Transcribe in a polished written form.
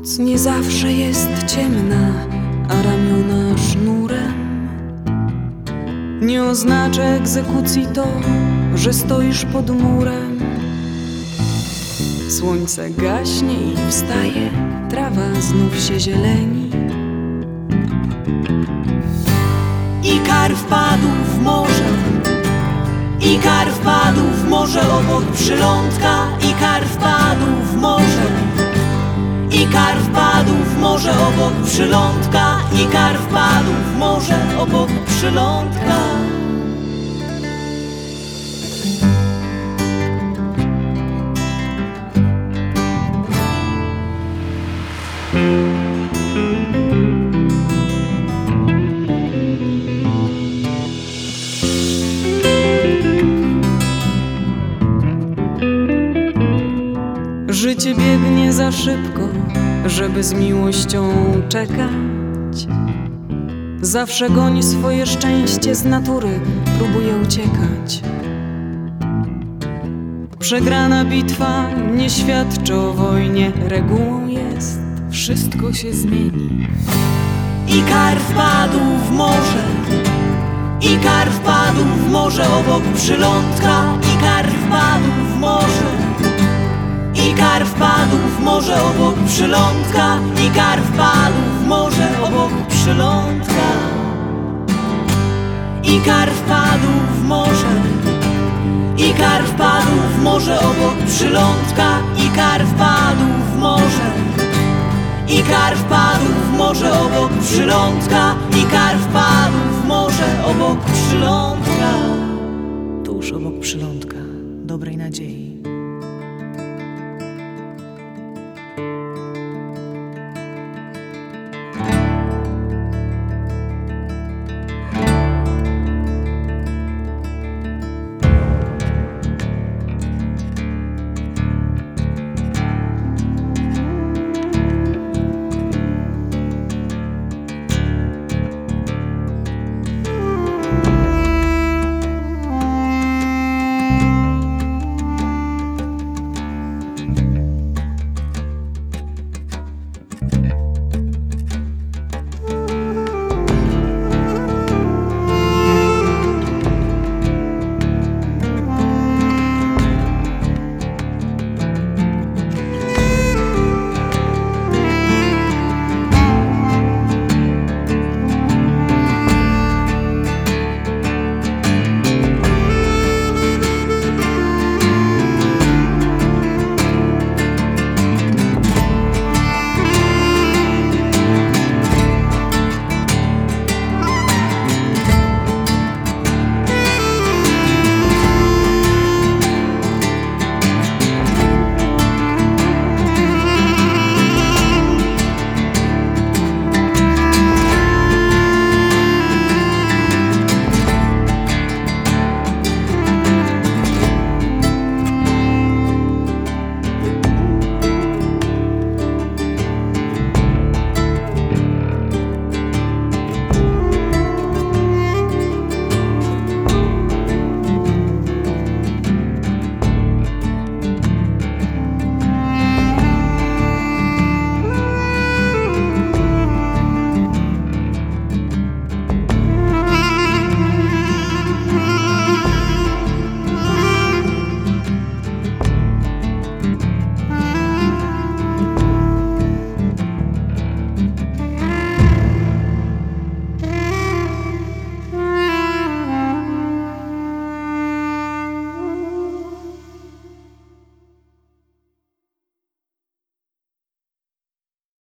Noc nie zawsze jest ciemna, a ramiona sznurem. Nie oznacza egzekucji to, że stoisz pod murem. Słońce gaśnie i wstaje, trawa znów się zieleni. Ikar wpadł w morze, Ikar wpadł w morze obok przylądka. Ikar wpadł w morze, Ikar wpadł w morze obok przylądka. Ikar wpadł w morze obok przylądka. Życie biegnie za szybko, żeby z miłością czekać. Zawsze goni swoje szczęście z natury, próbuje uciekać. Przegrana bitwa nie świadczy o wojnie, regułą jest, wszystko się zmieni. Ikar wpadł w morze, Ikar wpadł w morze obok przylądka. Ikar wpadł w morze, Ikar wpadł w morze obok przylądka. Ikar wpadł w morze obok przylądka. Ikar wpadł w morze, Ikar wpadł w morze obok przylądka. Ikar wpadł w morze, Ikar wpadł w morze obok przylądka. Ikar wpadł w morze obok przylądka. Tuż obok przylądka dobrej nadziei.